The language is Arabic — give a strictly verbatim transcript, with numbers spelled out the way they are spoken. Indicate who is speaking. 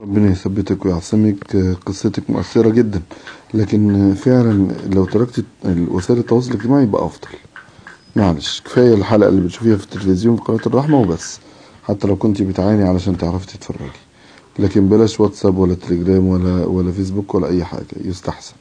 Speaker 1: ربنا يثبتك ويعصمك. قصتك مؤثرة جدا، لكن فعلا لو تركت وسائل التواصل الاجتماعي يبقى افضل. معلش، كفاية الحلقة اللي بتشوفيها في التلفزيون في قناة الرحمة وبس، حتى لو كنت بتعاني علشان تعرفي تتفرجي. لكن بلاش واتساب ولا تليجرام ولا ولا فيسبوك ولا اي حاجة، يستحسن.